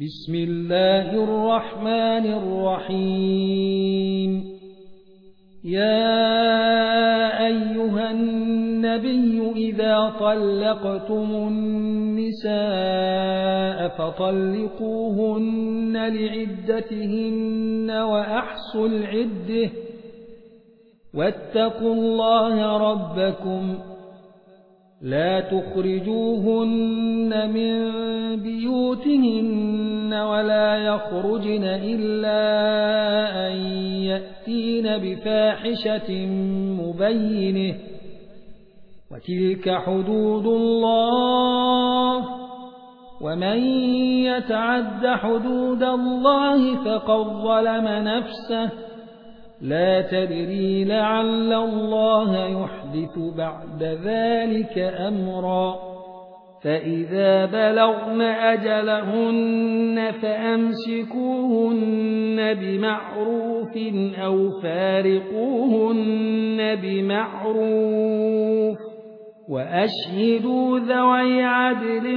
بسم الله الرحمن الرحيم. يا أيها النبي إذا طلقتم النساء فطلقوهن لعدتهن وأحصوا العدة واتقوا الله ربكم لا تخرجوهن من بيوتهن ولا يخرجن إلا أن يأتين بفاحشة مبينة وتلك حدود الله ومن يتعد حدود الله فقد ظلم نفسه لا تدري لعل الله يحدث بعد ذلك أمرا. فإذا بلغن أجلهن فأمسكوهن بمعروف أو فارقوهن بمعروف وأشهدوا ذوي عدل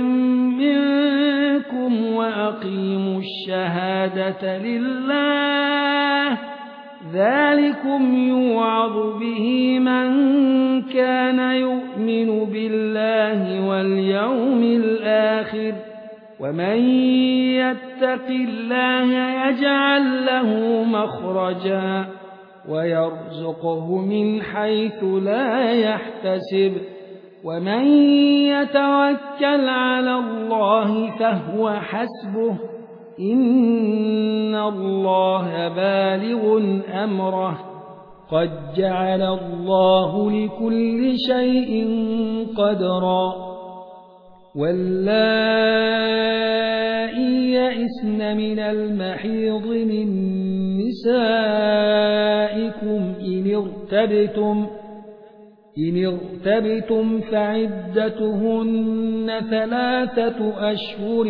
منكم وأقيموا الشهادة لله ذلكم يوعظ به من كان يؤمن بالله واليوم الآخر ومن يتق الله يجعل له مخرجا ويرزقه من حيث لا يحتسب ومن يتوكل على الله فهو حسبه إن الله بالغ أمره قد جعل الله لكل شيء قدرا. واللائي يئسن من المحيض من نسائكم إن ارتبتم فعدتهن 3 أشهر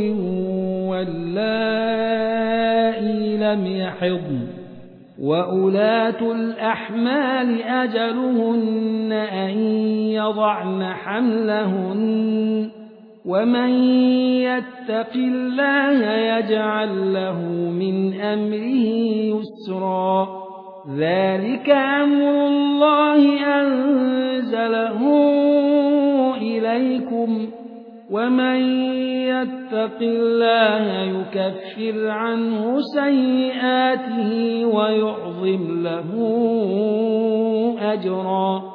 واللائي لم يحضن وأولاة الأحمال أجلهن أن يضعن حملهن ومن يتق الله يجعل له من أمره يسرا. ذلك أمر الله أنزله إليكم ومن يتق الله يكفر عنه سيئاته ويعظم له أجرا.